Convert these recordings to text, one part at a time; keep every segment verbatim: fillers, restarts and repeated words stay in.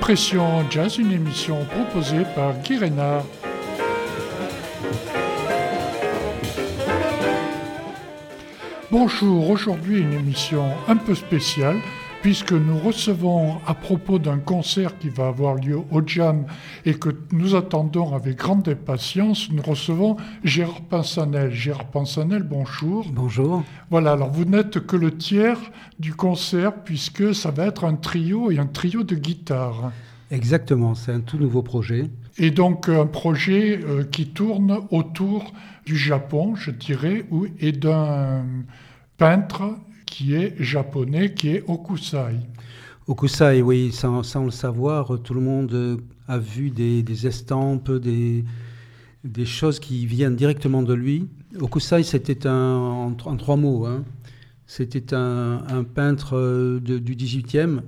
Impression Jazz, une émission proposée par Guy Reynard. Bonjour, aujourd'hui une émission un peu spéciale puisque nous recevons à propos d'un concert qui va avoir lieu au Jam et que nous attendons avec grande impatience, nous recevons Gérard Pinsanel. Gérard Pinsanel, bonjour. Bonjour. Voilà, alors vous n'êtes que le tiers du concert puisque ça va être un trio et un trio de guitare. Exactement, c'est un tout nouveau projet. Et donc un projet euh, qui tourne autour du Japon, je dirais, et d'un peintre qui est japonais, qui est Hokusai. Hokusai, oui, sans, sans le savoir, tout le monde a vu des, des estampes, des, des choses qui viennent directement de lui. Hokusai, c'était un, en, en trois mots, hein, c'était un, un peintre de, du dix-huitième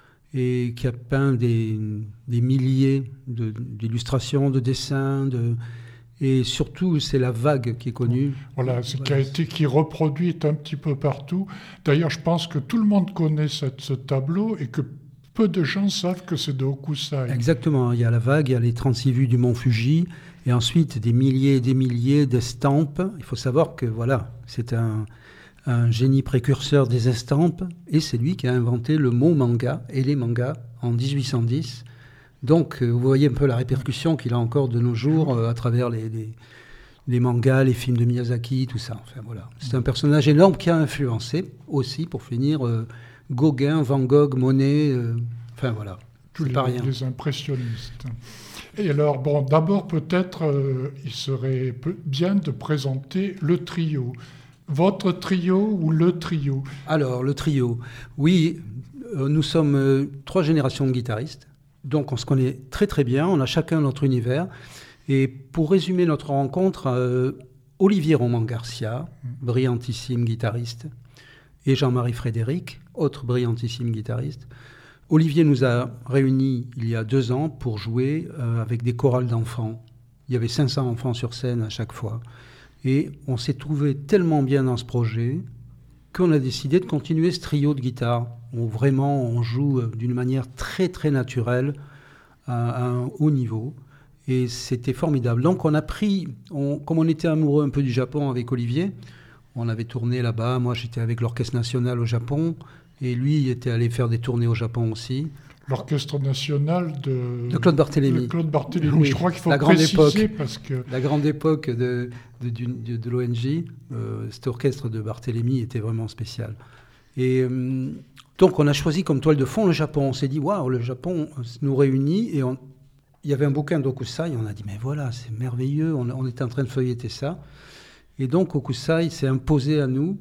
et qui a peint des, des milliers de, d'illustrations, de dessins, de... Et surtout, c'est la vague qui est connue. Voilà, ce qui a été, qui reproduit un petit peu partout. D'ailleurs, je pense que tout le monde connaît cette, ce tableau et que peu de gens savent que c'est de Hokusai. Exactement. Il y a la vague, il y a les trente-six vues du mont Fuji, et ensuite des milliers et des milliers d'estampes. Il faut savoir que voilà, c'est un, un génie précurseur des estampes, et c'est lui qui a inventé le mot manga et les mangas en dix-huit cent dix. Donc, vous voyez un peu la répercussion qu'il a encore de nos jours euh, à travers les, les, les mangas, les films de Miyazaki, tout ça. Enfin, voilà. C'est un personnage énorme qui a influencé aussi, pour finir, euh, Gauguin, Van Gogh, Monet, euh, enfin voilà, tous c'est les, pas rien. les impressionnistes. Et alors, bon, d'abord peut-être, euh, il serait bien de présenter le trio. Votre trio ou le trio? Alors, le trio, oui, euh, nous sommes euh, trois générations de guitaristes. Donc on se connaît très très bien, on a chacun notre univers. Et pour résumer notre rencontre, euh, Olivier Roman Garcia, brillantissime guitariste, et Jean-Marie Frédéric, autre brillantissime guitariste. Olivier nous a réunis il y a deux ans pour jouer euh, avec des chorales d'enfants. Il y avait cinq cents enfants sur scène à chaque fois. Et on s'est trouvé tellement bien dans ce projet qu'on a décidé de continuer ce trio de guitare, où vraiment on joue d'une manière très très naturelle, à, à un haut niveau, et c'était formidable. Donc on a pris, on, comme on était amoureux un peu du Japon avec Olivier, on avait tourné là-bas, moi j'étais avec l'Orchestre National au Japon, et lui il était allé faire des tournées au Japon aussi. L'Orchestre National de, de Claude Barthélémy. De Claude Barthélémy. Oui, je crois qu'il faut la grande préciser époque, parce que... La grande époque de, de, de, de l'O N J, euh, cet orchestre de Barthélémy était vraiment spécial. Et euh, donc on a choisi comme toile de fond le Japon. On s'est dit, waouh, le Japon nous réunit. Et on, il y avait un bouquin d'Hokusai, on a dit, mais voilà, c'est merveilleux, on, on était en train de feuilleter ça. Et donc Hokusai s'est imposé à nous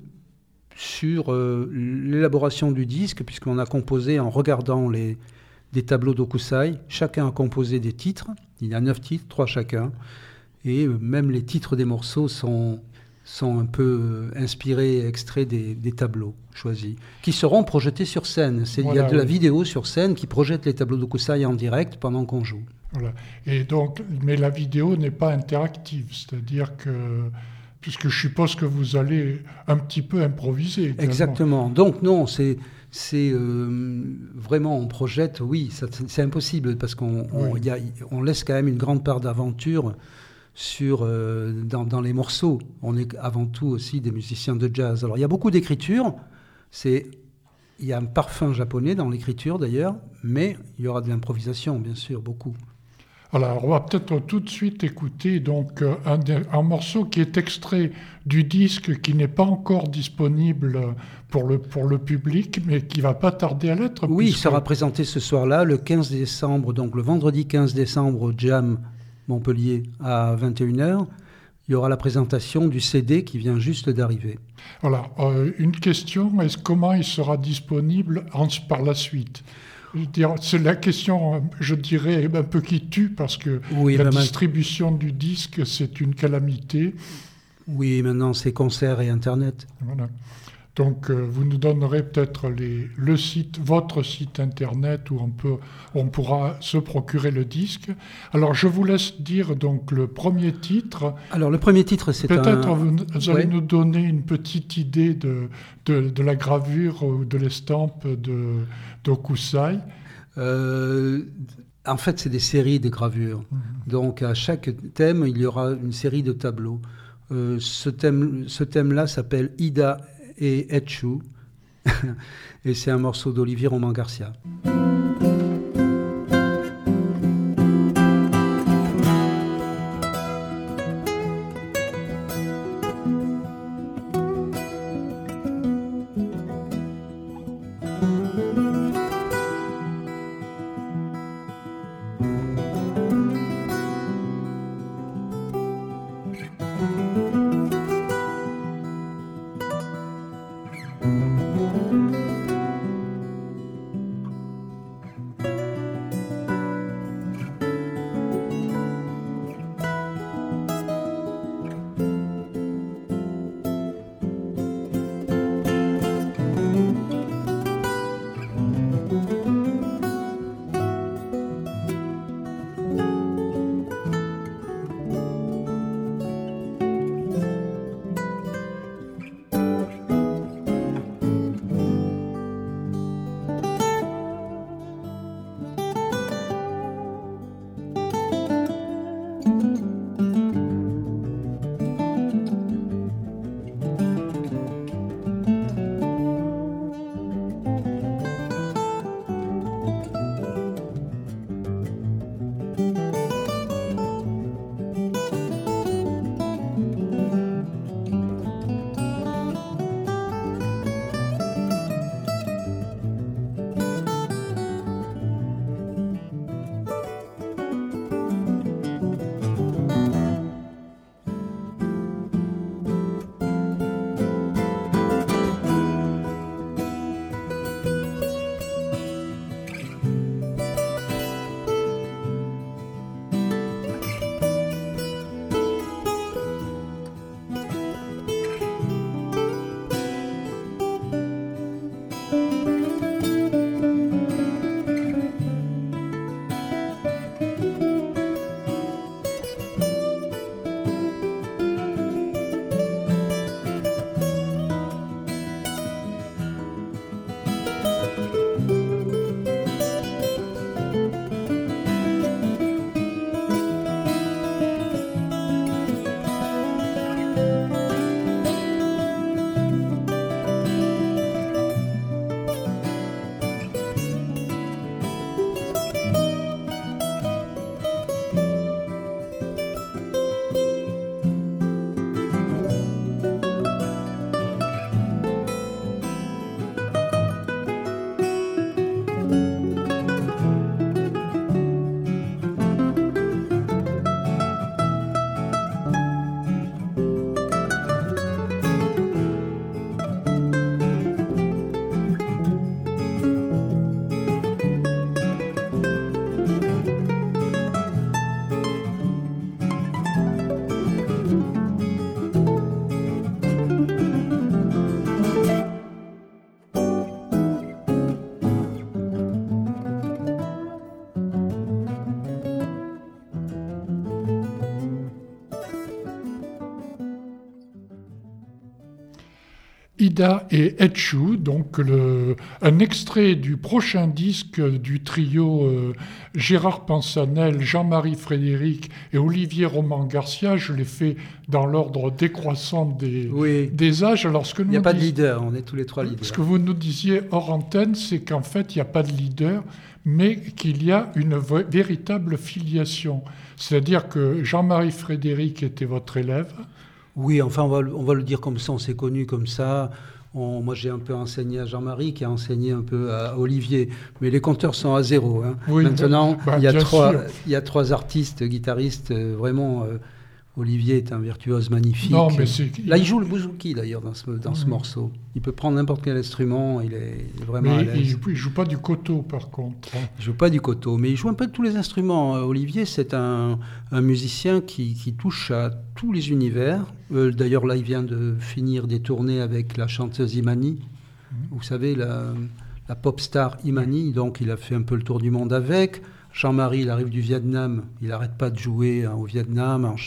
sur euh, l'élaboration du disque, puisqu'on a composé en regardant les... des tableaux d'Hokusai. Chacun a composé des titres. Il y a neuf titres, trois chacun. Et même les titres des morceaux sont, sont un peu inspirés, extraits des, des tableaux choisis, qui seront projetés sur scène. C'est, voilà, il y a de la oui. vidéo sur scène qui projette les tableaux d'Hokusai en direct pendant qu'on joue. Voilà. Et donc, mais la vidéo n'est pas interactive, c'est-à-dire que... puisque je suppose que vous allez un petit peu improviser. Également. Exactement. Donc non, c'est... C'est euh, vraiment, on projette, oui, ça, c'est impossible parce qu'on on, oui. y a, on laisse quand même une grande part d'aventure sur, euh, dans, dans les morceaux. On est avant tout aussi des musiciens de jazz. Alors il y a beaucoup d'écriture, c'est, il y a un parfum japonais dans l'écriture d'ailleurs, mais il y aura de l'improvisation, bien sûr, beaucoup. Alors, on va peut-être tout de suite écouter donc, un, un morceau qui est extrait du disque qui n'est pas encore disponible pour le, pour le public, mais qui ne va pas tarder à l'être. Oui, puisque... il sera présenté ce soir-là, le quinze décembre, donc le vendredi quinze décembre au Jam Montpellier à vingt et une heures. Il y aura la présentation du C D qui vient juste d'arriver. Voilà, euh, une question, est-ce comment il sera disponible en, par la suite ? C'est la question, je dirais, un peu qui tue, parce que oui, la ben distribution ma... du disque, c'est une calamité. Oui, maintenant, c'est concert et Internet. Voilà. Donc, euh, vous nous donnerez peut-être les, le site, votre site Internet, où on, peut, on pourra se procurer le disque. Alors, je vous laisse dire donc le premier titre. Alors, le premier titre, c'est peut-être un... Peut-être vous, vous allez ouais. nous donner une petite idée de, de, de la gravure ou de l'estampe de, d'Hokusai. Euh, En fait, c'est des séries de gravures. Mmh. Donc, à chaque thème, il y aura une série de tableaux. Euh, ce, thème, ce thème-là s'appelle Ida et Etchou. Et c'est un morceau d'Olivier Roman Garcia. Ida et Etchou, donc le, un extrait du prochain disque du trio euh, Gérard Pansanel, Jean-Marie Frédéric et Olivier Roman Garcia. Je l'ai fait dans l'ordre décroissant des, oui. des âges. Alors, ce que nous il n'y a pas dis... de leader, on est tous les trois leaders. Ce que vous nous disiez hors antenne, c'est qu'en fait, il n'y a pas de leader, mais qu'il y a une v- véritable filiation. C'est-à-dire que Jean-Marie Frédéric était votre élève. Oui, enfin, on va, on va le dire comme ça, on s'est connus comme ça. On, moi, j'ai un peu enseigné à Jean-Marie, qui a enseigné un peu à Olivier. Mais les compteurs sont à zéro. Hein. Oui, maintenant, bah, il, y a trois, il y a trois artistes, guitaristes, euh, vraiment... Euh, Olivier est un virtuose magnifique. Non, mais c'est... Là, il joue le bouzouki, d'ailleurs, dans ce, dans mmh. ce morceau. Il peut prendre n'importe quel instrument, il est vraiment mais à l'aise. Il joue, il joue pas du koto, par contre. Il joue pas du koto, mais il joue un peu de tous les instruments. Olivier, c'est un, un musicien qui, qui touche à tous les univers. Euh, d'ailleurs, là, il vient de finir des tournées avec la chanteuse Imani. Mmh. Vous savez, la, la pop star Imani. Donc, il a fait un peu le tour du monde avec. Jean-Marie, il arrive du Vietnam. Il n'arrête pas de jouer hein, au Vietnam, en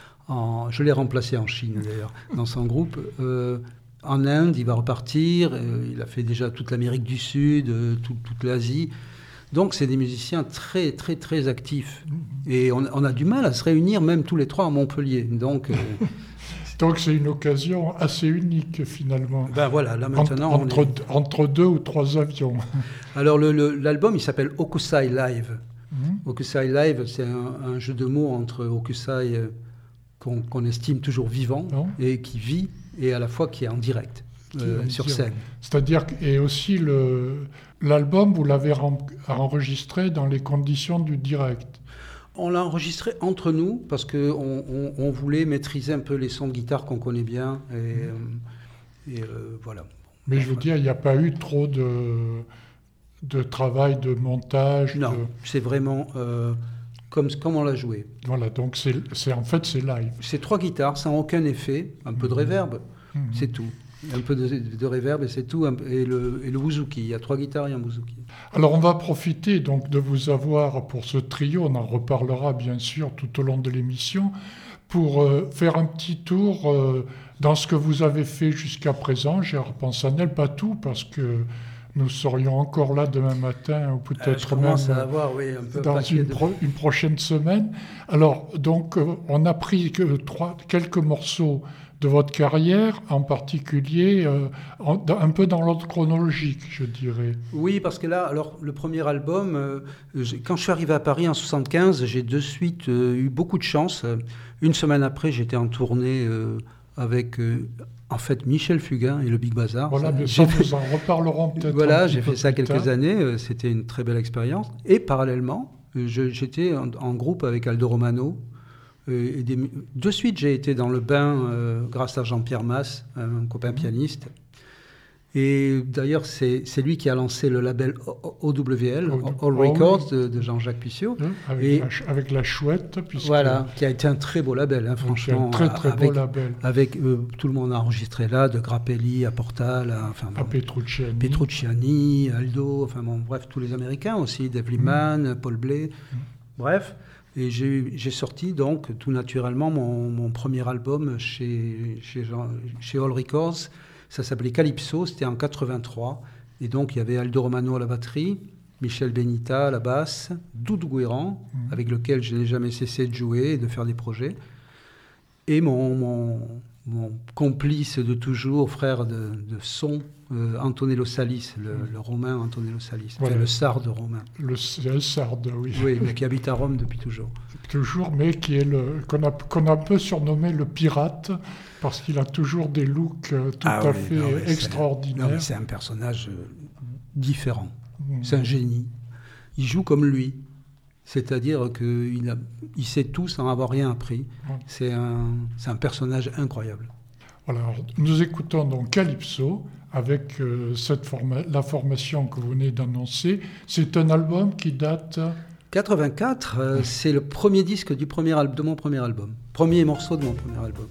En, je l'ai remplacé en Chine d'ailleurs dans son groupe. Euh, en Inde, il va repartir. Euh, il a fait déjà toute l'Amérique du Sud, euh, tout, toute l'Asie. Donc, c'est des musiciens très, très, très actifs. Et on, on a du mal à se réunir, même tous les trois à Montpellier. Donc, euh, Donc c'est une occasion assez unique, finalement. Ben voilà, là maintenant... Entre, on est... entre deux ou trois avions. Alors, le, le, l'album, il s'appelle Hokusai Live. Mmh. Hokusai Live, c'est un, un jeu de mots entre Hokusai, euh, qu'on, qu'on estime toujours vivant, non. et qui vit, et à la fois qui est en direct, euh, sur scène. C'est-à-dire, et aussi le, l'album, vous l'avez ren- enregistré dans les conditions du direct. On l'a enregistré entre nous, parce qu'on on, on voulait maîtriser un peu les sons de guitare qu'on connaît bien, et, mmh. et euh, voilà. Mais je veux dire, il n'y a pas eu trop de... de travail, de montage. Non, de... c'est vraiment euh, comme, comme on l'a joué. Voilà, donc c'est, c'est, en fait c'est live. C'est trois guitares sans aucun effet, un peu de reverb, mmh. c'est tout. Un peu de, de reverb et c'est tout, et le, et le bouzouki. Il y a trois guitares et un bouzouki. Alors on va profiter donc de vous avoir pour ce trio, on en reparlera bien sûr tout au long de l'émission, pour euh, faire un petit tour euh, dans ce que vous avez fait jusqu'à présent. J'ai repensé à Nel, pas tout, parce que nous serions encore là demain matin, ou peut-être euh, même à avoir, oui, un peu dans une, de... pro- une prochaine semaine. Alors, donc, euh, on a pris que trois, quelques morceaux de votre carrière, en particulier, euh, en, un peu dans l'ordre chronologique, je dirais. Oui, parce que là, alors, le premier album, euh, quand je suis arrivé à Paris en soixante-quinze, j'ai de suite euh, eu beaucoup de chance. Une semaine après, j'étais en tournée euh, avec... Euh, En fait, Michel Fugain et le Big Bazar. Voilà, ça, mais ça, fait... nous en reparlerons peut-être. Voilà, j'ai fait ça quelques années. Euh, c'était une très belle expérience. Et parallèlement, je, j'étais en, en groupe avec Aldo Romano. Euh, et des... De suite, j'ai été dans le bain euh, grâce à Jean-Pierre Masse, un copain mmh. pianiste. Et d'ailleurs, c'est, c'est lui qui a lancé le label O W L, o, All Records, de, de Jean-Jacques Puciot. Mmh, avec, et, la, avec la chouette. Puisque... Voilà, qui a été un très beau label, hein, franchement. Un très, très avec, beau label. Avec euh, tout le monde a enregistré là, de Grappelli à Portal, à, enfin, à bon, Petrucciani. Petrucciani, Aldo, enfin bon, bref, tous les Américains aussi, Dave Liman, mmh. Paul Bley, mmh. bref. Et j'ai, j'ai sorti donc tout naturellement mon, mon premier album chez, chez, chez All Records. Ça s'appelait Calypso, c'était en quatre-vingt-trois. Et donc, il y avait Aldo Romano à la batterie, Michel Benita à la basse, Doudou Guéran, mmh. avec lequel je n'ai jamais cessé de jouer et de faire des projets. Et mon, mon, mon complice de toujours, frère de, de son, euh, Antonello Salis, le, mmh. le Romain Antonello Salis, voilà. Enfin, le sarde romain. Le, le sarde, oui. Oui, mais qui habite à Rome depuis toujours. Toujours, mais qui est le, qu'on, a, qu'on a un peu surnommé le pirate, parce qu'il a toujours des looks tout ah à oui, fait non, extraordinaires. C'est, non, mais c'est un personnage différent. Mmh. C'est un génie. Il joue comme lui. C'est-à-dire qu'il a, il sait tout sans avoir rien appris. Mmh. C'est, un, c'est un personnage incroyable. Voilà, alors, nous écoutons donc Calypso avec euh, cette forma- la formation que vous venez d'annoncer. C'est un album qui date... quatre-vingt-quatre, euh, c'est le premier disque du premier al- de mon premier album. Premier morceau de mon premier album.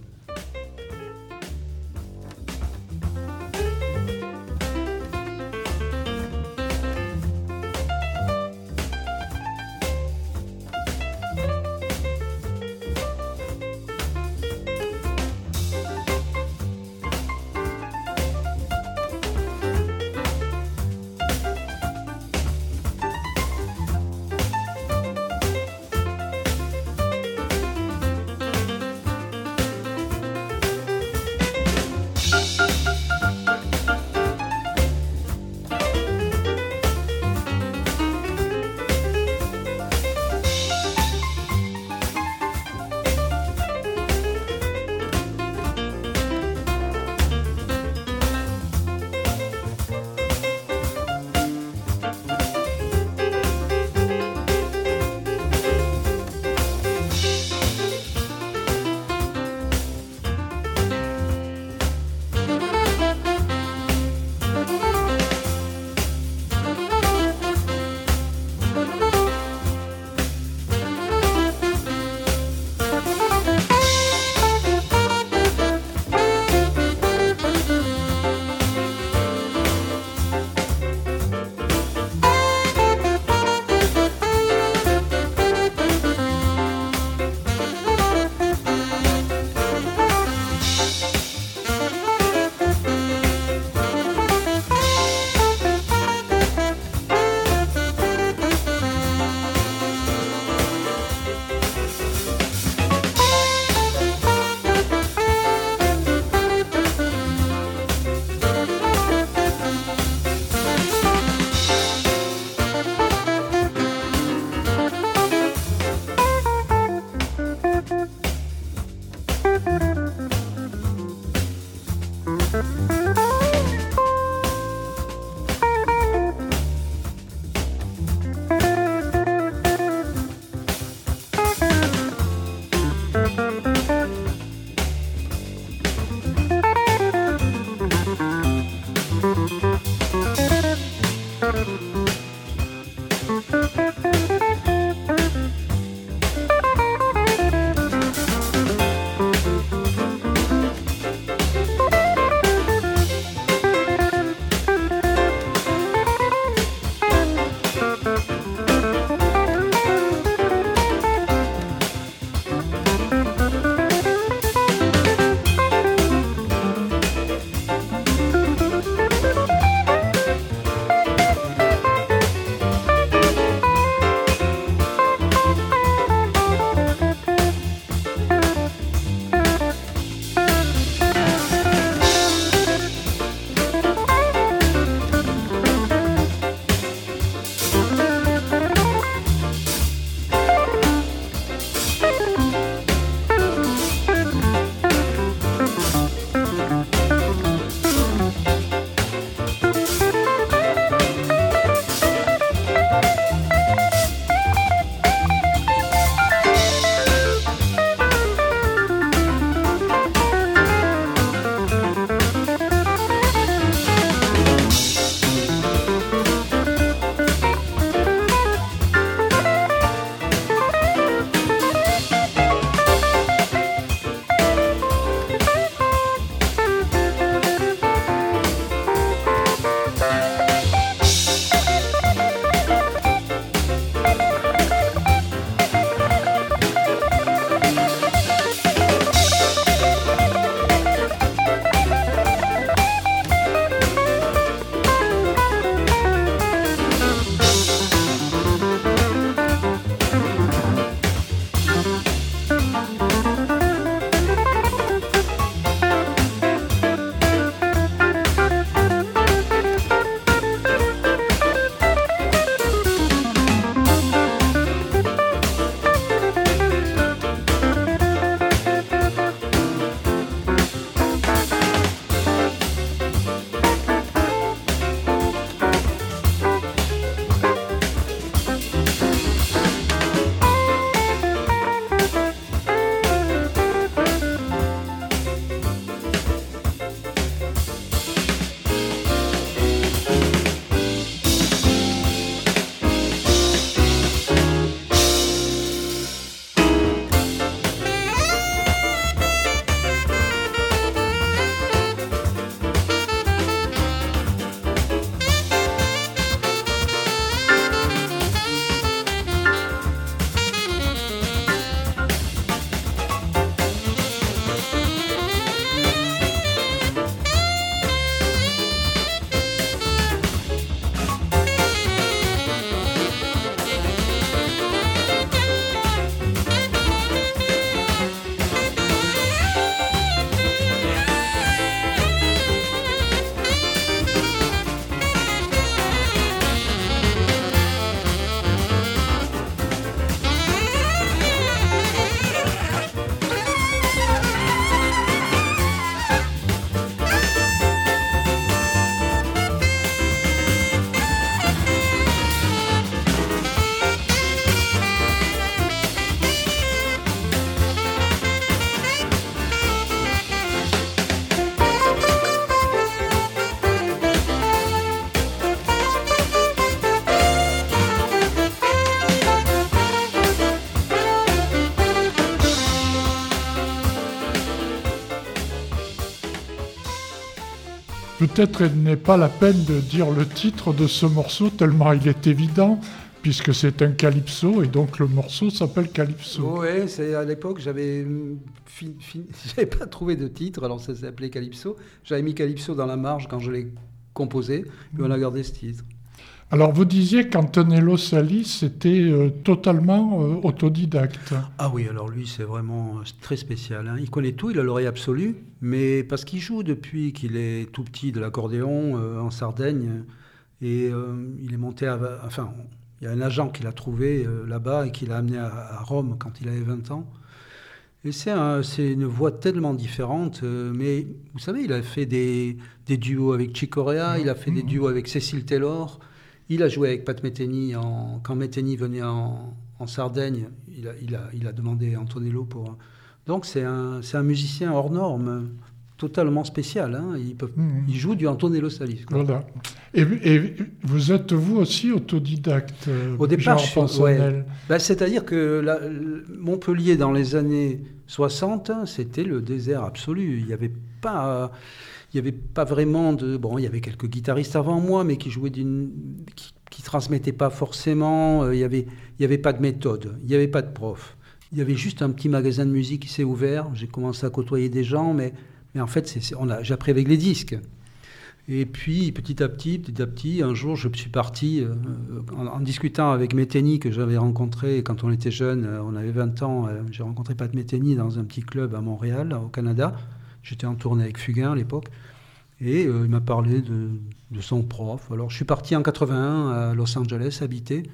Peut-être il n'est pas la peine de dire le titre de ce morceau, tellement il est évident, puisque c'est un calypso, et donc le morceau s'appelle Calypso. Oui, c'est à l'époque, j'avais fin, fin, j'avais pas trouvé de titre, alors ça s'appelait Calypso. J'avais mis Calypso dans la marge quand je l'ai composé, et on a gardé ce titre. Alors vous disiez qu'Antonello Sali, c'était euh, totalement euh, autodidacte. Ah oui, alors lui, c'est vraiment très spécial. Hein. Il connaît tout, il a l'oreille absolue, mais parce qu'il joue depuis qu'il est tout petit de l'accordéon euh, en Sardaigne, et euh, il est monté à... Enfin, il y a un agent qui l'a trouvé euh, là-bas et qui l'a amené à, à Rome quand il avait vingt ans. Et c'est, un, c'est une voix tellement différente, euh, mais vous savez, il a fait des, des duos avec Chick Corea, il a fait des duos avec Cecil Taylor. Il a joué avec Pat Metheny en, quand Metheny venait en, en Sardaigne. Il a, il, a, il a demandé Antonello pour... Donc c'est un, c'est un musicien hors norme, totalement spécial. Hein. Il, peut, mmh. il joue du Antonello Sali. Voilà. Et, et vous êtes vous aussi autodidacte, au départ, Jean je, ouais. ben, c'est-à-dire que la, Montpellier, dans les années soixante, c'était le désert absolu. Il n'y avait pas... Il n'y avait pas vraiment de... Bon, il y avait quelques guitaristes avant moi, mais qui jouaient d'une... qui ne transmettaient pas forcément. Il n'y avait, il y avait pas de méthode, il n'y avait pas de prof. Il y avait juste un petit magasin de musique qui s'est ouvert. J'ai commencé à côtoyer des gens, mais, mais en fait, c'est, c'est, on a, j'ai appris avec les disques. Et puis, petit à petit, petit à petit, un jour, je suis parti, euh, en, en discutant avec Metheny, que j'avais rencontré quand on était jeune, on avait vingt ans, euh, j'ai rencontré Pat Metheny dans un petit club à Montréal, au Canada. J'étais en tournée avec Fugain à l'époque, et euh, il m'a parlé de, de son prof. Alors je suis parti en quatre-vingt-un à Los Angeles, habiter,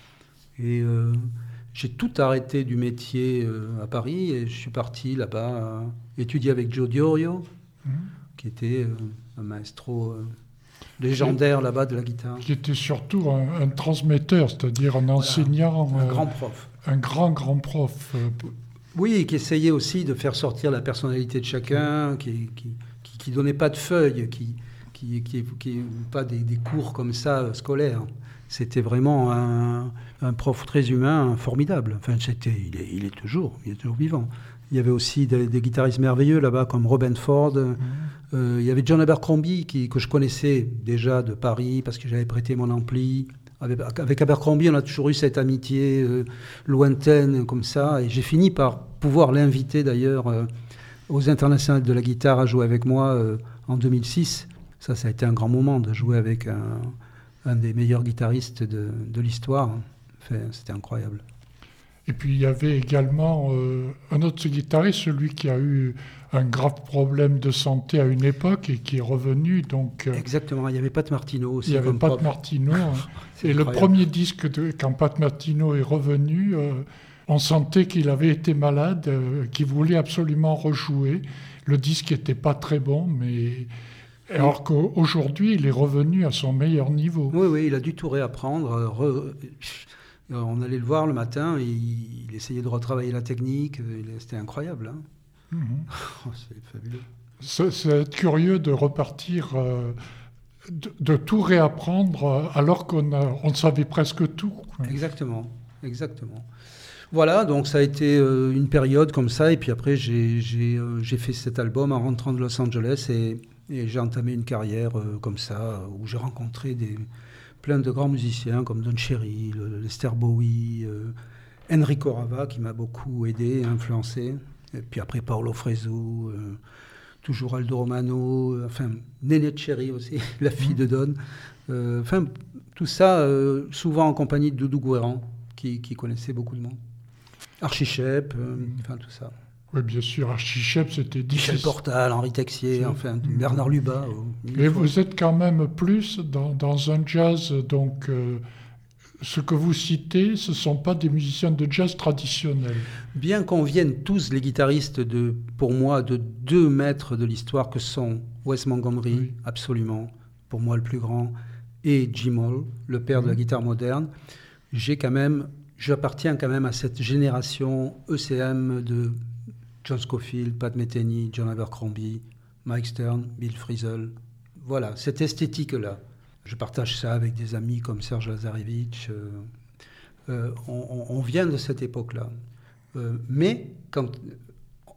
et euh, j'ai tout arrêté du métier euh, à Paris, et je suis parti là-bas euh, étudier avec Joe Diorio, mmh. qui était euh, un maestro euh, légendaire là-bas de la guitare. Qui était surtout un, un transmetteur, c'est-à-dire un enseignant. Voilà, un euh, grand prof. Un grand, grand prof. Euh, Oui, qui essayait aussi de faire sortir la personnalité de chacun, qui qui, qui, qui donnait pas de feuilles, qui qui qui, qui pas des, des cours comme ça scolaires. C'était vraiment un, un prof très humain, formidable. Enfin, c'était, il est, il est toujours, il est toujours vivant. Il y avait aussi des, des guitaristes merveilleux là-bas, comme Robin Ford. Mmh. Euh, il y avait John Abercrombie, qui, que je connaissais déjà de Paris, parce que j'avais prêté mon ampli. Avec, avec Abercrombie, on a toujours eu cette amitié euh, lointaine comme ça, et j'ai fini par pouvoir l'inviter d'ailleurs euh, aux internationales de la guitare à jouer avec moi euh, en deux mille six. Ça, ça a été un grand moment de jouer avec un, un des meilleurs guitaristes de, de l'histoire. Enfin, c'était incroyable. Et puis il y avait également euh, un autre guitariste, celui qui a eu un grave problème de santé à une époque et qui est revenu. Donc, euh, exactement, il y avait Pat Martino aussi. Il y avait comme Pat propre. Martino. et incroyable. Le premier disque, de, quand Pat Martino est revenu, euh, on sentait qu'il avait été malade, euh, qu'il voulait absolument rejouer. Le disque n'était pas très bon, mais... Alors qu'aujourd'hui, il est revenu à son meilleur niveau. Oui, oui, il a dû tout réapprendre. Re... On allait le voir le matin, et il essayait de retravailler la technique. C'était incroyable. Hein. Mm-hmm. C'est fabuleux. C'est, c'est curieux de repartir, euh, de, de tout réapprendre alors qu'on a, on savait presque tout. Exactement, exactement. Voilà, donc ça a été euh, une période comme ça. Et puis après, j'ai, j'ai, euh, j'ai fait cet album en rentrant de Los Angeles et, et j'ai entamé une carrière euh, comme ça, où j'ai rencontré des... plein de grands musiciens comme Don Cherry, Lester Bowie, euh, Enrico Rava qui m'a beaucoup aidé, influencé. Et puis après Paolo Fresu, euh, toujours Aldo Romano, euh, enfin Néné Cherry aussi, la fille de Don. Euh, enfin tout ça euh, souvent en compagnie de Doudou Guéran qui, qui connaissait beaucoup de monde. Archie Shepp, euh, enfin tout ça. Oui, bien sûr, Archie Shepp, c'était difficile. Michel Portal, Henri Texier, enfin Bernard Lubat. Euh, Mais vous êtes quand même plus dans, dans un jazz, donc euh, ce que vous citez, ce ne sont pas des musiciens de jazz traditionnels. Bien qu'on vienne tous les guitaristes, de, pour moi, de deux maîtres de l'histoire que sont Wes Montgomery, oui. absolument, pour moi le plus grand, et Jim Hall, le père mmh. de la guitare moderne, j'ai quand même, j'appartiens quand même à cette génération E C M de John Scofield, Pat Metheny, John Abercrombie, Mike Stern, Bill Frisell. Voilà, cette esthétique-là. Je partage ça avec des amis comme Serge Lazarevich. Euh, euh, on, on vient de cette époque-là. Euh, mais quand,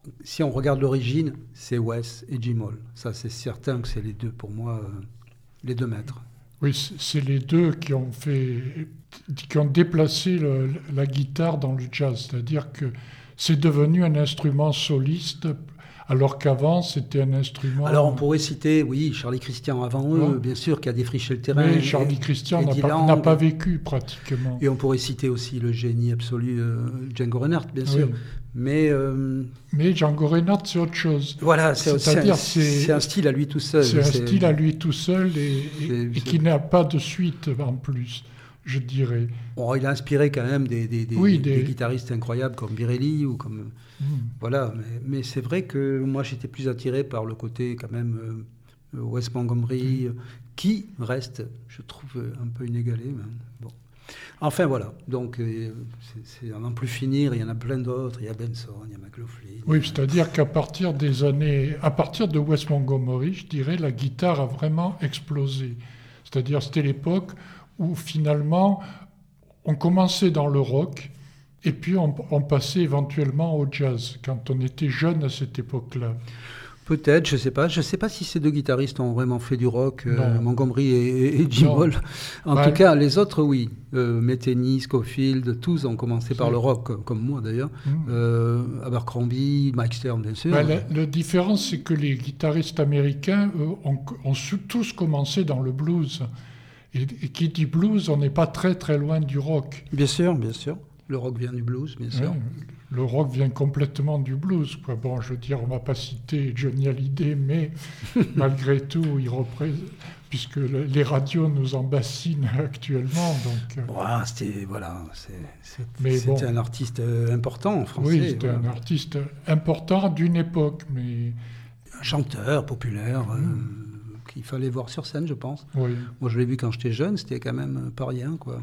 si on regarde l'origine, c'est Wes et Jim Hall. Ça, c'est certain que c'est les deux, pour moi, euh, les deux maîtres. Oui, c'est les deux qui ont fait, qui ont déplacé le, la guitare dans le jazz. C'est-à-dire que c'est devenu un instrument soliste, alors qu'avant, c'était un instrument... Alors, on pourrait citer, oui, Charlie Christian avant eux, ouais. bien sûr, qui a défriché le terrain. Oui, Charlie et, Christian n'a pas, pas vécu, pratiquement. Et on pourrait citer aussi le génie absolu euh, Django Reinhardt, bien sûr. Oui. Mais, euh... Mais Django Reinhardt, c'est autre chose. Voilà, c'est, c'est, un, c'est un style à lui tout seul. C'est un c'est... style à lui tout seul et, et, et qui n'a pas de suite en plus, je dirais. Bon, il a inspiré quand même des, des, des, oui, des... des guitaristes incroyables comme Birelli ou comme... Mmh. Voilà, mais, mais c'est vrai que moi j'étais plus attiré par le côté quand même euh, Wes Montgomery, mmh. qui reste, je trouve, un peu inégalé. Mais bon. Enfin voilà, donc euh, c'est, c'est à n'en plus finir, il y en a plein d'autres, il y a Benson, il y a McLaughlin. Oui, c'est-à-dire qu'à partir des années, à partir de Wes Montgomery, je dirais, la guitare a vraiment explosé. C'est-à-dire c'était l'époque où finalement on commençait dans le rock et puis on, on passait éventuellement au jazz, quand on était jeune à cette époque-là. Peut-être, je ne sais pas. Je ne sais pas si ces deux guitaristes ont vraiment fait du rock, euh, Montgomery et, et Jim Hall. En ouais. tout cas, les autres, oui. Euh, Metheny, Scofield, tous ont commencé par le rock, comme, comme moi d'ailleurs. Mmh. Euh, Abercrombie, Mike Stern, bien sûr. Bah, la, la différence, c'est que les guitaristes américains eux, ont, ont tous commencé dans le blues. Et, et qui dit blues, on n'est pas très très loin du rock. Bien sûr, bien sûr. Le rock vient du blues, bien sûr. Ouais, le rock vient complètement du blues, quoi. Bon, je veux dire, on ne va pas citer Johnny Hallyday, mais malgré tout, il représente, puisque le, les radios nous en bassinent actuellement. Donc, ouais, c'était, voilà, c'est, c'est, mais c'était bon, un artiste important en français. Oui, c'était voilà. un artiste important d'une époque, mais... Un chanteur populaire, mmh. euh, qu'il fallait voir sur scène, je pense. Oui. Moi, je l'ai vu quand j'étais jeune, c'était quand même pas rien, quoi.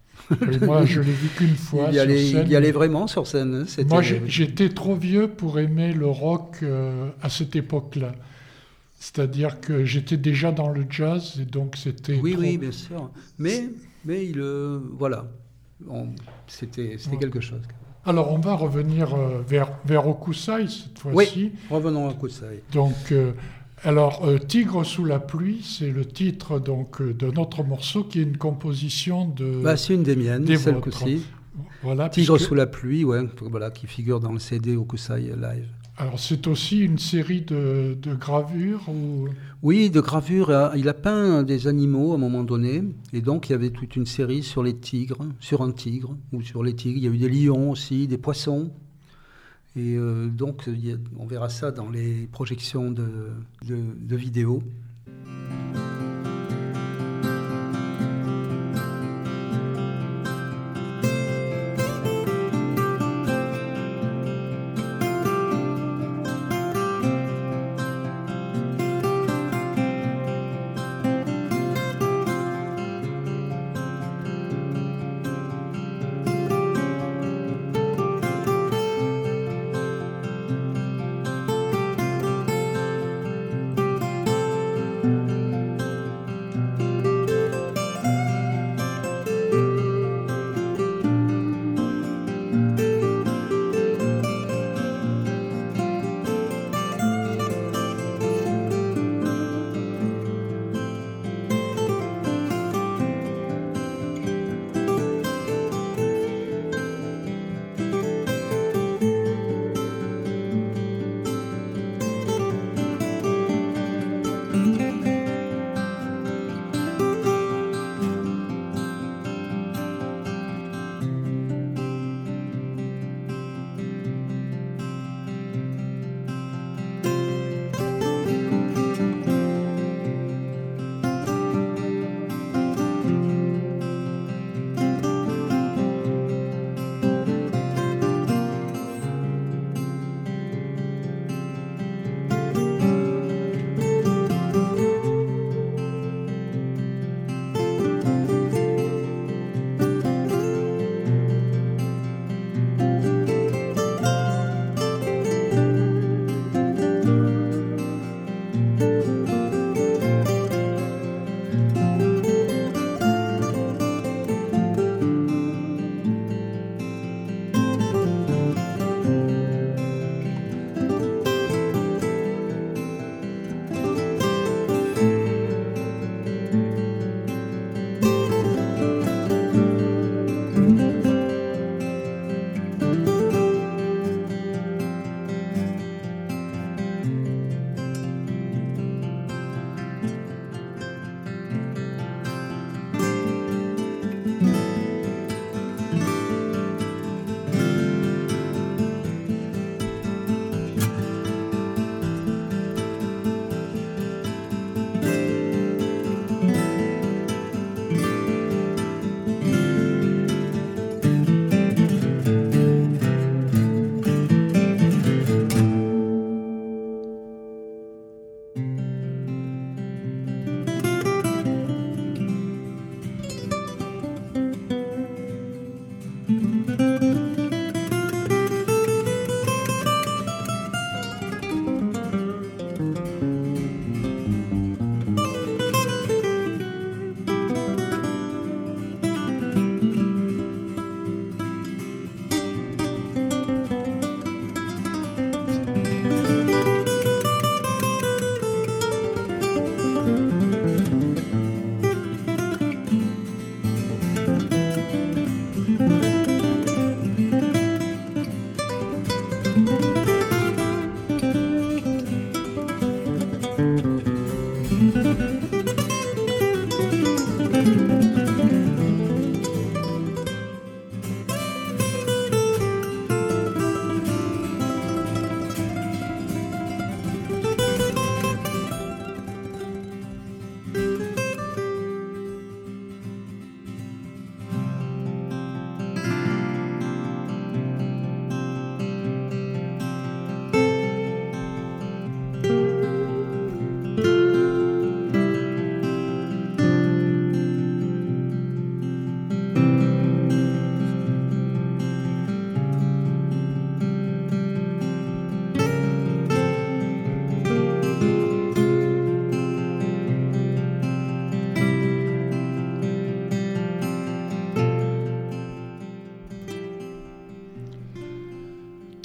Et moi, je l'ai vu qu'une fois. Il y allait, sur scène. Il y allait vraiment sur scène. C'était... Moi, j'ai, j'étais trop vieux pour aimer le rock euh, à cette époque-là. C'est-à-dire que j'étais déjà dans le jazz et donc c'était. Oui, trop... oui, bien sûr. Mais, mais il, euh, voilà, on, c'était, c'était ouais. quelque chose. Alors, on va revenir euh, vers, vers Hokusai cette fois-ci. Oui, revenons à Hokusai. Donc. Euh, Alors, euh, Tigre sous la pluie, c'est le titre donc euh, de notre morceau qui est une composition de... Bah, c'est une des miennes, des celle ci Voilà, Tigre puisque... sous la pluie, ouais, voilà, qui figure dans le C D Hokusai Live. Alors, c'est aussi une série de, de gravures ou... Oui, de gravures. Il a peint des animaux à un moment donné, et donc il y avait toute une série sur les tigres, sur un tigre, ou sur les tigres. Il y a eu des lions aussi, des poissons. Et euh, donc, y a, on verra ça dans les projections de, de, de vidéos.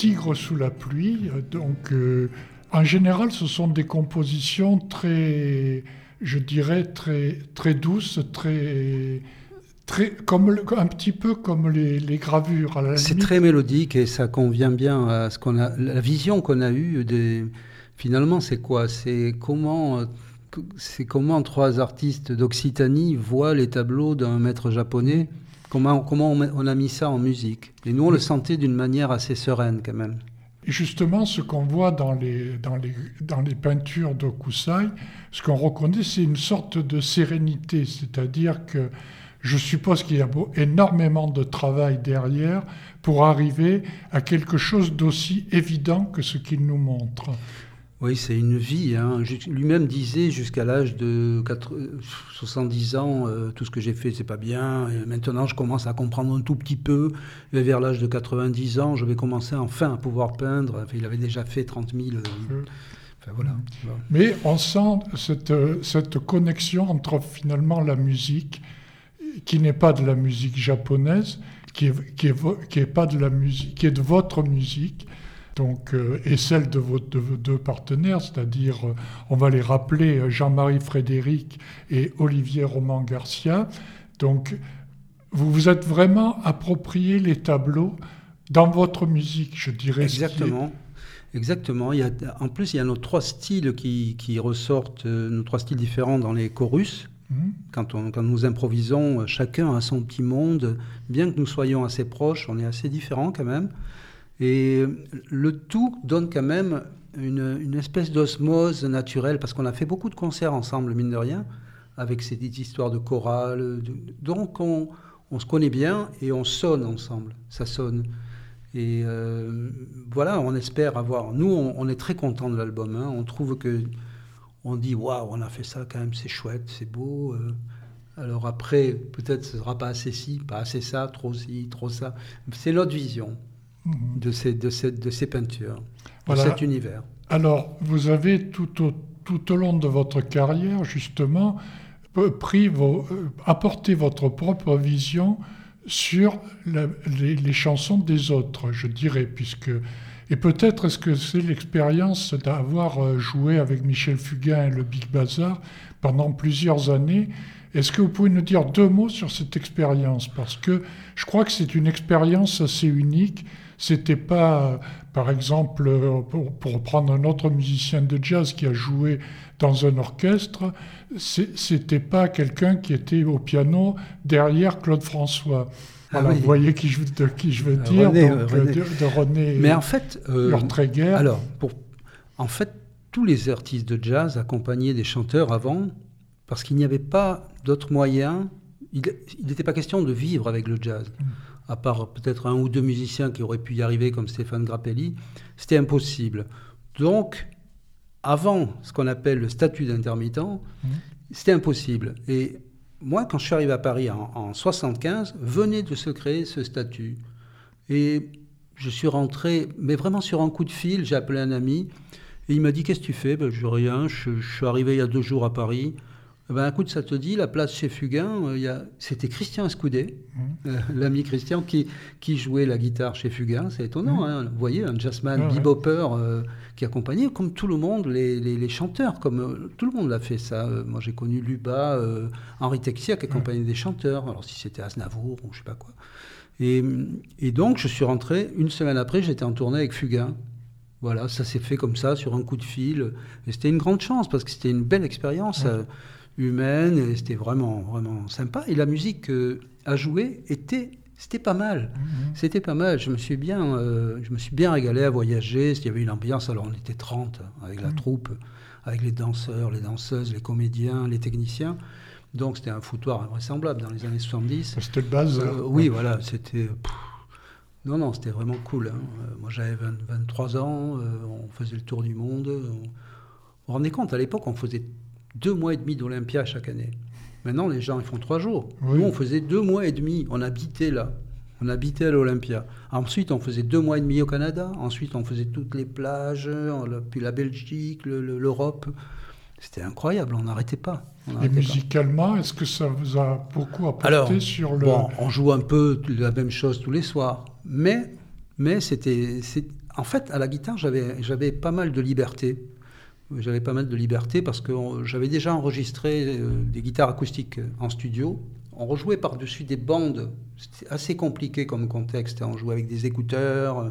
Tigre sous la pluie. Donc, euh, en général, ce sont des compositions très, je dirais, très, très douces, très... Très, comme le, un petit peu comme les, les gravures. À la C'est limite. très mélodique et ça convient bien à ce qu'on a, la vision qu'on a eue. Des, finalement, c'est quoi ? C'est comment, c'est comment trois artistes d'Occitanie voient les tableaux d'un maître japonais. Comment, comment on, on a mis ça en musique. Et nous, on le sentait d'une manière assez sereine quand même. Et justement, ce qu'on voit dans les, dans les, dans les peintures d'Okusai, ce qu'on reconnaît, c'est une sorte de sérénité. C'est-à-dire que je suppose qu'il y a énormément de travail derrière pour arriver à quelque chose d'aussi évident que ce qu'il nous montre. Oui, c'est une vie. Hein. Lui-même disait jusqu'à l'âge de soixante-dix ans, euh, tout ce que j'ai fait, c'est pas bien. Et maintenant, je commence à comprendre un tout petit peu. Et vers l'âge de quatre-vingt-dix ans, je vais commencer enfin à pouvoir peindre. Enfin, il avait déjà fait trente mille. Euh, enfin, voilà. Mais on sent cette, cette connexion entre finalement la musique, qui n'est pas de la musique japonaise, qui est, qui est, qui est pas de la musique, qui est de votre musique, donc euh, et celle de vos, de vos deux partenaires, c'est-à-dire, euh, on va les rappeler, Jean-Marie Frédéric et Olivier Roman Garcia. Donc, vous vous êtes vraiment approprié les tableaux dans votre musique, je dirais. Exactement. Exactement. Il y a, en plus, il y a nos trois styles qui, qui ressortent, euh, nos trois styles différents dans les chorus. Quand, on, quand nous improvisons, chacun a son petit monde, bien que nous soyons assez proches, on est assez différents quand même. Et le tout donne quand même une, une espèce d'osmose naturelle, parce qu'on a fait beaucoup de concerts ensemble, mine de rien, avec ces histoires de chorale. De, donc on, on se connaît bien et on sonne ensemble, ça sonne. Et euh, voilà, on espère avoir... Nous, on, on est très contents de l'album, hein. On trouve que... On dit, waouh, on a fait ça quand même, c'est chouette, c'est beau. Euh, alors après, peut-être ce ne sera pas assez ci, pas assez ça, trop ci, trop ça. C'est notre vision mmh. de, ces, de, ces, de ces peintures, voilà. De cet univers. Alors, vous avez tout au, tout au long de votre carrière, justement, pris vos, euh, apporté votre propre vision sur la, les, les chansons des autres, je dirais, puisque... Et peut-être est-ce que c'est l'expérience d'avoir joué avec Michel Fugain et le Big Bazar pendant plusieurs années. Est-ce que vous pouvez nous dire deux mots sur cette expérience ? Parce que je crois que c'est une expérience assez unique. C'était pas, par exemple, pour, pour prendre un autre musicien de jazz qui a joué dans un orchestre, c'est, c'était pas quelqu'un qui était au piano derrière Claude François. Voilà, ah oui. Vous voyez qui je, de qui je veux dire, René, donc, René. De, de René Mais en fait, euh, Urtréguer. Alors, pour, en fait, tous les artistes de jazz accompagnaient des chanteurs avant, parce qu'il n'y avait pas d'autres moyens. Il n'était pas question de vivre avec le jazz. Mm. À part peut-être un ou deux musiciens qui auraient pu y arriver, comme Stéphane Grappelli, c'était impossible. Donc, avant ce qu'on appelle le statut d'intermittent, mm. c'était impossible. Et moi, quand je suis arrivé à Paris en, en soixante-quinze, venait de se créer ce statut. Et je suis rentré, mais vraiment sur un coup de fil, j'ai appelé un ami, et il m'a dit « Qu'est-ce que tu fais ?» Ben, je dis « Rien, je, je suis arrivé il y a deux jours à Paris. » Ben, écoute, ça te dit, la place chez Fugain, euh, il y a... c'était Christian Escoudé, mmh. euh, l'ami Christian, qui, qui jouait la guitare chez Fugain. C'est étonnant, mmh. hein, vous voyez, un jazzman ah, bebopper euh, qui accompagnait, comme tout le monde, les, les, les chanteurs, comme euh, tout le monde l'a fait ça. Euh, moi, j'ai connu Luba, euh, Henri Texier qui accompagnait mmh. des chanteurs, alors si c'était Aznavour ou je ne sais pas quoi. Et, et donc, je suis rentré, une semaine après, j'étais en tournée avec Fugain. Voilà, ça s'est fait comme ça, sur un coup de fil. Et c'était une grande chance, parce que c'était une belle expérience mmh. euh, humaine, et c'était vraiment, vraiment sympa. Et la musique euh, à jouer était... C'était pas mal, mmh. c'était pas mal. Je me suis bien, euh, je me suis bien régalé à voyager. Il y avait une ambiance. Alors on était trente avec la mmh. troupe, avec les danseurs, les danseuses, les comédiens, les techniciens. Donc c'était un foutoir invraisemblable dans les années soixante-dix. C'était le base. Euh, oui, ouais. voilà, c'était. Pff, non, non, c'était vraiment cool. Hein. Euh, moi, j'avais vingt, vingt-trois ans. Euh, on faisait le tour du monde. On, on vous rendez compte, à l'époque, on faisait deux mois et demi d'Olympia chaque année. Maintenant, les gens, ils font trois jours. Oui. Nous, on faisait deux mois et demi. On habitait là. On habitait à l'Olympia. Ensuite, on faisait deux mois et demi au Canada. Ensuite, on faisait toutes les plages, puis la Belgique, le, le, l'Europe. C'était incroyable. On n'arrêtait pas. On et musicalement, pas. Est-ce que ça vous a beaucoup apporté Alors, sur le... Bon, on joue un peu la même chose tous les soirs. Mais, mais c'était... C'est... en fait, à la guitare, j'avais, j'avais pas mal de liberté. J'avais pas mal de liberté parce que j'avais déjà enregistré euh, des guitares acoustiques en studio. On rejouait par-dessus des bandes. C'était assez compliqué comme contexte. On jouait avec des écouteurs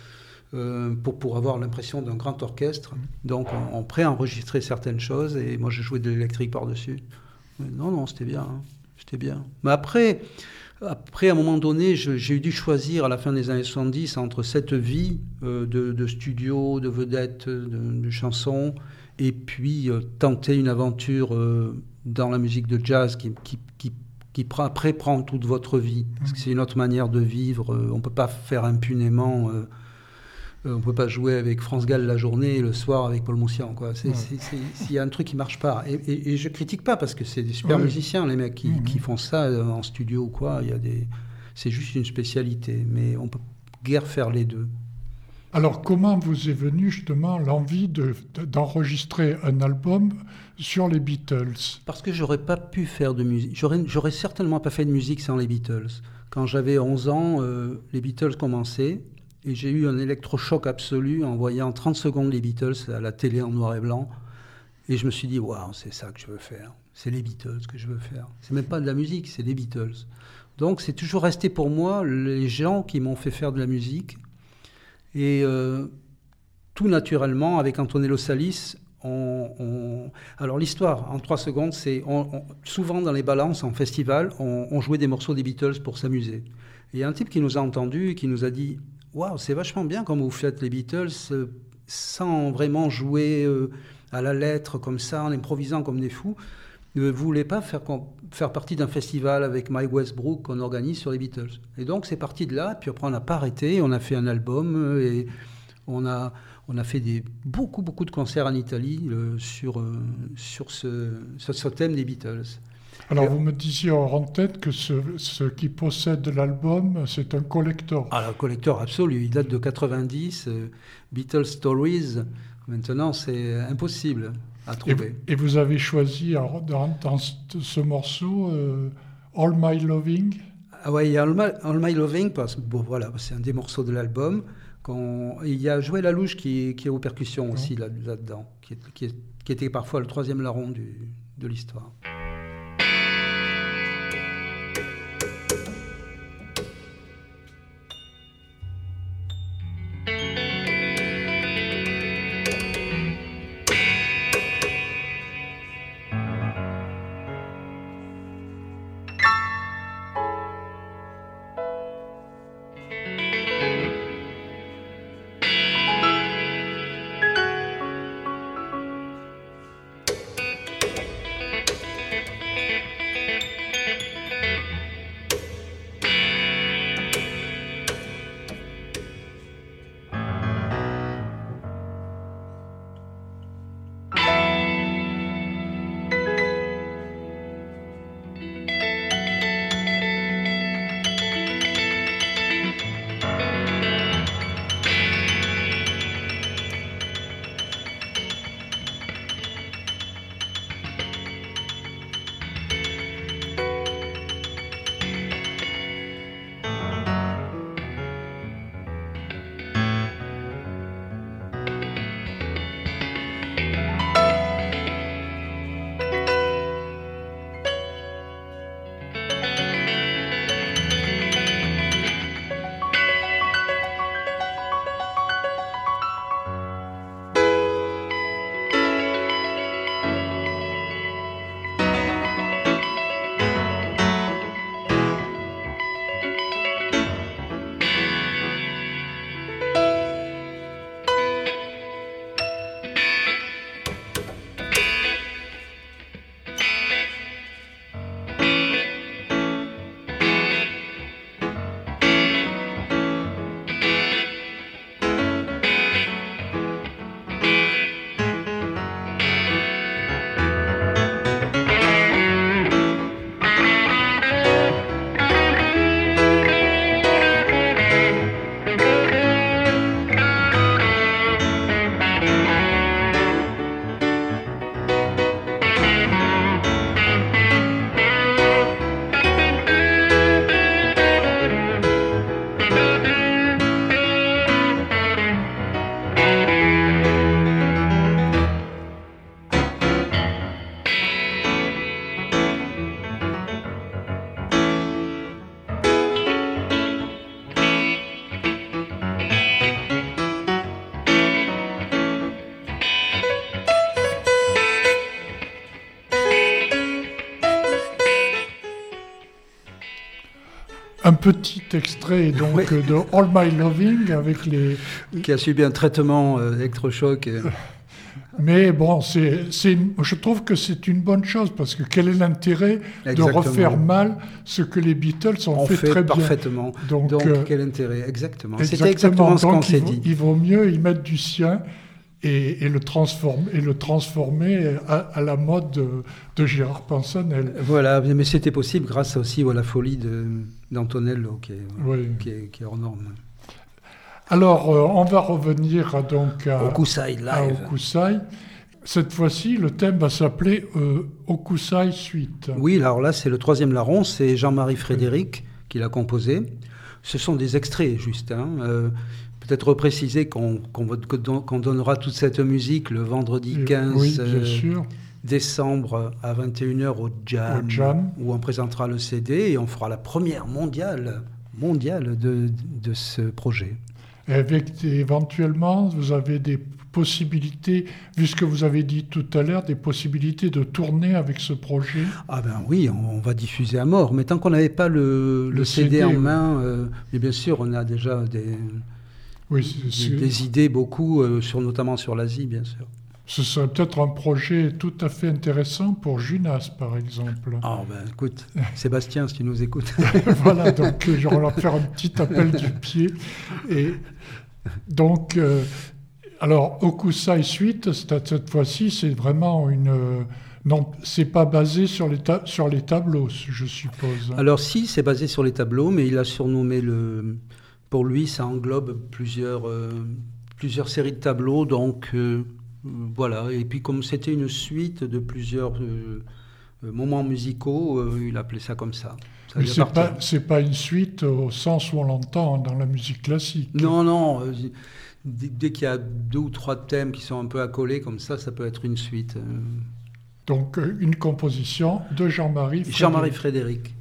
euh, pour, pour avoir l'impression d'un grand orchestre. Donc, on, on pré-enregistrait certaines choses et moi, je jouais de l'électrique par-dessus. Mais non, non, c'était bien. Hein. C'était bien. Mais après, après, à un moment donné, je, j'ai dû choisir à la fin des années soixante-dix entre cette vie euh, de, de studio, de vedette, de, de chansons, et puis euh, tenter une aventure euh, dans la musique de jazz qui, qui, qui, qui après prend toute votre vie. Parce que c'est une autre manière de vivre. Euh, on ne peut pas faire impunément... Euh, on ne peut pas jouer avec France Gall la journée et le soir avec Paul Moncian. Il y a un truc qui ne marche pas. Et, et, et je ne critique pas parce que c'est des super ouais. musiciens, les mecs qui, mmh. qui font ça en studio ou quoi. Il y a des... C'est juste une spécialité. Mais on ne peut guère faire les deux. Alors, comment vous est venue justement l'envie de, de, d'enregistrer un album sur les Beatles ? Parce que je n'aurais pas pu faire de musique. J'aurais, j'aurais certainement pas fait de musique sans les Beatles. Quand j'avais onze ans, euh, les Beatles commençaient. Et j'ai eu un électrochoc absolu en voyant trente secondes les Beatles à la télé en noir et blanc. Et je me suis dit, waouh, c'est ça que je veux faire. C'est les Beatles que je veux faire. C'est même pas de la musique, c'est les Beatles. Donc c'est toujours resté pour moi les gens qui m'ont fait faire de la musique. Et euh, tout naturellement, avec Antonello Salis, on, on... alors l'histoire, en trois secondes, c'est on, on... souvent dans les balances, en festival, on, on jouait des morceaux des Beatles pour s'amuser. Et il y a un type qui nous a entendus et qui nous a dit... Waouh, c'est vachement bien comme vous faites les Beatles euh, sans vraiment jouer euh, à la lettre comme ça, en improvisant comme des fous. Euh, vous voulez pas faire, faire partie d'un festival avec Mike Westbrook qu'on organise sur les Beatles. Et donc c'est parti de là, puis après on n'a pas arrêté, on a fait un album euh, et on a, on a fait des, beaucoup, beaucoup de concerts en Italie euh, sur, euh, sur, ce, sur ce thème des Beatles. Alors, vous me disiez hors antenne que ce, ce qui possède l'album, c'est un collector. Ah, un collector absolu. Il date de quatre-vingt-dix. Euh, Beatles Stories. Maintenant, c'est impossible à trouver. Et, et vous avez choisi dans, dans ce morceau euh, All My Loving. Ah ouais, il y a All My, All My Loving, parce que bon, voilà, c'est un des morceaux de l'album. Quand, il y a Joël Alouche qui, qui est aux percussions oh. aussi là, là-dedans, qui, est, qui, est, qui était parfois le troisième larron du, de l'histoire. un petit extrait donc oui. de All My Loving avec les... Qui a subi un traitement euh, électrochoc. Et... Mais bon, c'est, c'est une, je trouve que c'est une bonne chose, parce que quel est l'intérêt Exactement. de refaire mal ce que les Beatles ont On fait, fait très bien parfaitement. Donc, Donc euh, quel intérêt Exactement. exactement. C'était exactement ce qu'on Donc, s'est il dit. Vaut, il vaut mieux y mettre du sien et, et, le, transformer, et le transformer à, à la mode de, de Gérard Pimprenel. Voilà, mais c'était possible grâce aussi à la folie de, d'Antonello, qui est, oui. qui, est, qui est hors norme. Alors, euh, on va revenir donc à Hokusai Live. À Hokusai. Cette fois-ci, le thème va s'appeler euh, Hokusai Suite. Oui, alors là, c'est le troisième larron, c'est Jean-Marie Frédéric qui l'a composé. Ce sont des extraits, juste. Hein. Euh, peut-être repréciser qu'on, qu'on, qu'on donnera toute cette musique le vendredi quinze oui, bien sûr. décembre à vingt et une heures au Jam, au Jam, où on présentera le C D et on fera la première mondiale, mondiale de, de ce projet. Avec éventuellement, vous avez des possibilités, vu ce que vous avez dit tout à l'heure, des possibilités de tourner avec ce projet. Ah ben oui, on, on va diffuser à mort. Mais tant qu'on n'avait pas le, le, le C D, C D en oui. main, euh, mais bien sûr, on a déjà des, oui, c'est, c'est... des, des idées beaucoup, euh, sur, notamment sur l'Asie, bien sûr. Ce serait peut-être un projet tout à fait intéressant pour Junas, par exemple. Ah ben écoute, Sébastien, si tu nous écoutes. Voilà, donc je vais leur faire un petit appel du pied. Et donc, euh, alors, Hokusai Suite, cette fois-ci, c'est vraiment une... Euh, non, c'est pas basé sur les, ta- sur les tableaux, je suppose. Alors si, c'est basé sur les tableaux, mais il a surnommé le... Pour lui, ça englobe plusieurs, euh, plusieurs séries de tableaux, donc... Euh, Voilà, et puis comme c'était une suite de plusieurs euh, moments musicaux, euh, il appelait ça comme ça. ça Mais c'est pas, c'est pas une suite au sens où on l'entend dans la musique classique. Non, non. Euh, dès, dès qu'il y a deux ou trois thèmes qui sont un peu accolés comme ça, ça peut être une suite. Euh. Donc une composition de Jean-Marie Frédéric. Jean-Marie Frédéric.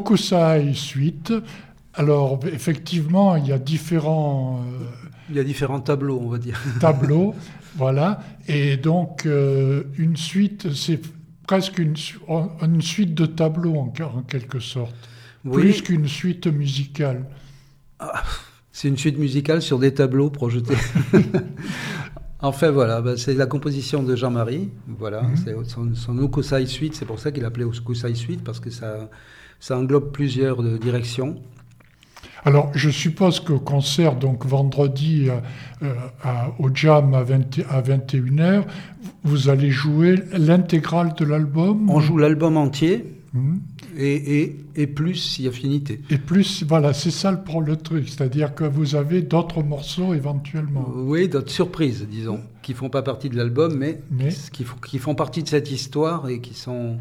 Hokusai Suite. Alors, effectivement, il y a différents... Euh, il y a différents tableaux, on va dire. Tableaux, voilà. Et donc, euh, une suite, c'est presque une, une suite de tableaux, en, en quelque sorte. Oui. Plus qu'une suite musicale. Ah, c'est une suite musicale sur des tableaux projetés. Enfin, voilà, ben, c'est la composition de Jean-Marie. Voilà, mm-hmm. c'est son, son Hokusai Suite, c'est pour ça qu'il appelait Hokusai Suite, parce que ça, ça englobe plusieurs de, directions. Alors, je suppose qu'au concert, donc vendredi euh, à, au Jam à, vingt, à vingt et une heures, vous allez jouer l'intégrale de l'album? On joue l'album entier, mmh. et, et, et plus si affinité. Et plus, voilà, c'est ça le, le truc, c'est-à-dire que vous avez d'autres morceaux éventuellement. Oui, d'autres surprises, disons, qui ne font pas partie de l'album, mais, mais... Qui, qui font partie de cette histoire et qui sont...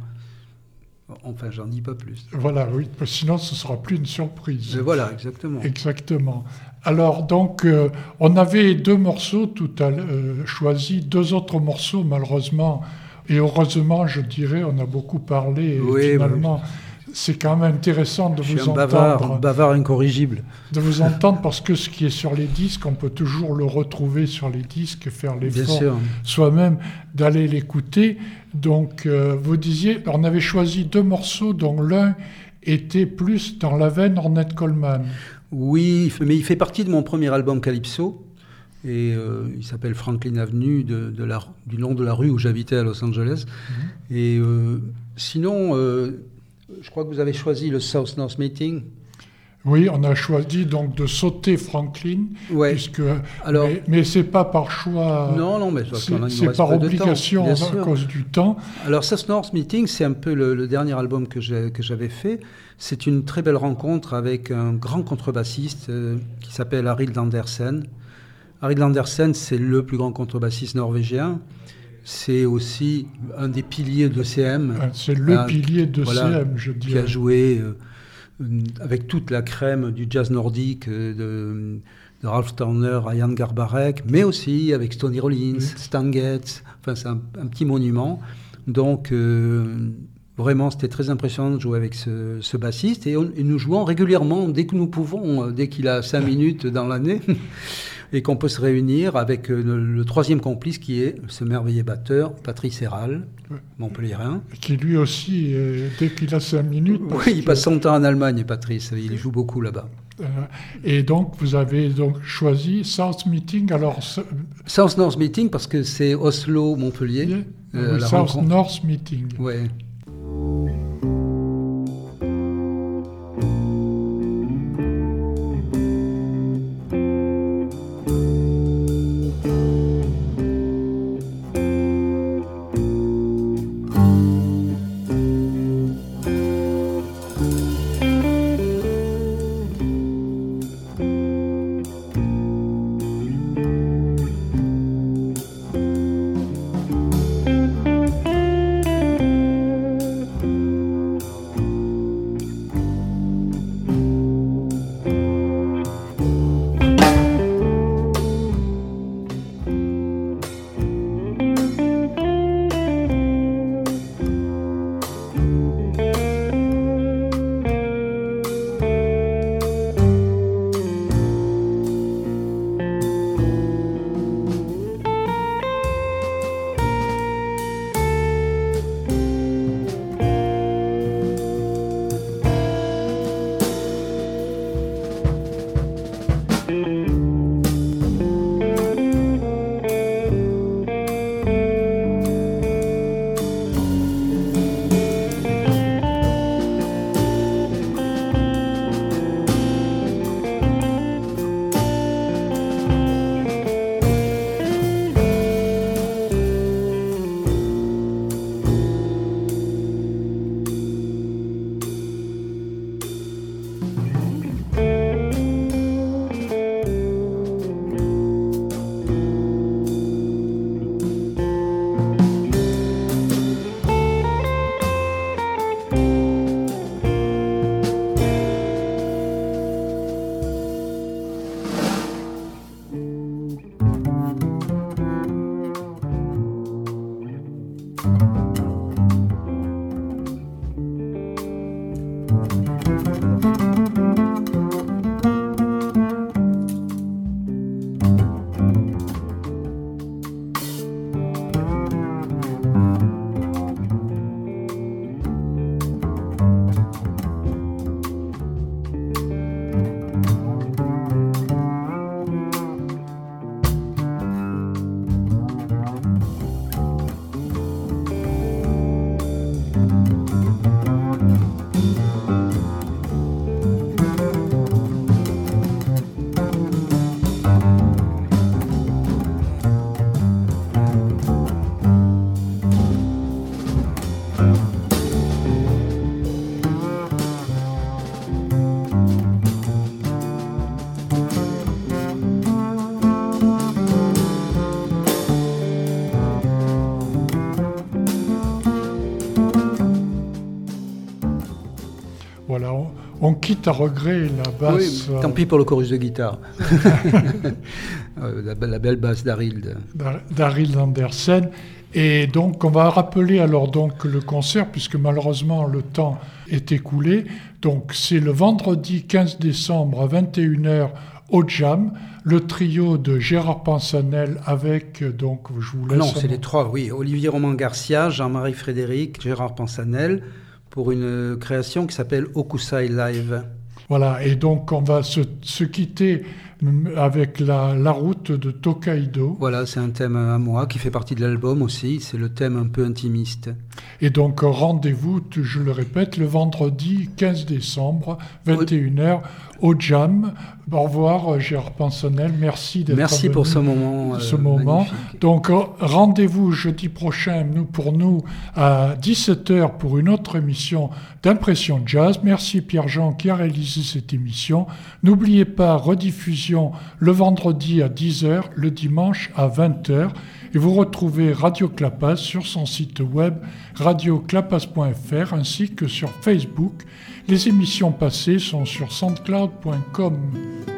Enfin, j'en dis pas plus. Voilà, oui, sinon ce sera plus une surprise. Mais voilà, exactement. Exactement. Alors, donc, euh, on avait deux morceaux tout à euh, choisis, deux autres morceaux, malheureusement, et heureusement, je dirais, on a beaucoup parlé, et oui, finalement, oui. C'est quand même intéressant de je vous suis un entendre. Bavard, bavard incorrigible. De vous entendre, parce que ce qui est sur les disques, on peut toujours le retrouver sur les disques et faire l'effort soi-même d'aller l'écouter. Donc, euh, vous disiez, on avait choisi deux morceaux, dont l'un était plus dans la veine Ornette Coleman. Oui, mais il fait partie de mon premier album Calypso, et euh, il s'appelle Franklin Avenue, de, de la, du nom de la rue où j'habitais à Los Angeles. Mm-hmm. Et euh, sinon, euh, je crois que vous avez choisi le South North Meeting. Oui, on a choisi donc de sauter Franklin, ouais. puisque, Alors, mais, mais c'est pas par choix, non, non, mais c'est, c'est par obligation à cause du temps. Alors, South North Meeting, c'est un peu le, le dernier album que, j'ai, que j'avais fait. C'est une très belle rencontre avec un grand contrebassiste euh, qui s'appelle Arild Andersen. Arild Andersen, c'est le plus grand contrebassiste norvégien. C'est aussi un des piliers de C M. C'est le un, pilier de voilà, C M, je dirais. Qui a joué... Euh, avec toute la crème du jazz nordique de, de Ralph Turner, Ian Garbarek, mais aussi avec Stoney Rollins, oui. Stan Getz. Enfin, c'est un, un petit monument. Donc, euh, vraiment, c'était très impressionnant de jouer avec ce, ce bassiste. Et, on, et nous jouons régulièrement, dès que nous pouvons, dès qu'il a cinq minutes dans l'année, et qu'on peut se réunir avec le, le troisième complice qui est ce merveilleux batteur, Patrice Herral, oui. Montpellierin. Qui lui aussi, euh, dès qu'il a cinq minutes... Oui, il que... passe son temps en Allemagne, Patrice, il joue beaucoup là-bas. Euh, et donc, vous avez donc choisi South Meeting, alors... South North Meeting, parce que c'est Oslo-Montpellier. Yeah. Euh, oui, South rencontre. North Meeting. Oui. on quitte à regret la basse. Oui, tant pis pour le chorus de guitare. la, la belle basse d'Arild. D'Arild Andersen. Et donc, on va rappeler alors donc le concert, puisque malheureusement le temps est écoulé. Donc, c'est le vendredi quinze décembre à vingt et une heures au Jam, le trio de Gérard Pansanel avec, donc, je vous laisse... Non, c'est les trois, oui. Olivier Roman-Garcia, Jean-Marie Frédéric, Gérard Pansanel, pour une création qui s'appelle Okusai Live. Voilà, et donc on va se, se quitter avec la, la route de Tokaido. Voilà, c'est un thème à moi qui fait partie de l'album aussi, c'est le thème un peu intimiste. Et donc rendez-vous, je le répète, le vendredi quinze décembre, vingt et une heures, au Jam. Au revoir Gérard Pansanel, merci d'être Merci venu pour ce moment. Ce euh, moment. Magnifique. Donc rendez-vous jeudi prochain nous, pour nous à dix-sept heures pour une autre émission d'Impression Jazz. Merci Pierre-Jean qui a réalisé cette émission. N'oubliez pas, rediffusion le vendredi à dix heures, le dimanche à vingt heures. Et vous retrouvez Radio Clapas sur son site web radio clapas point f r ainsi que sur Facebook. Les émissions passées sont sur soundcloud point com.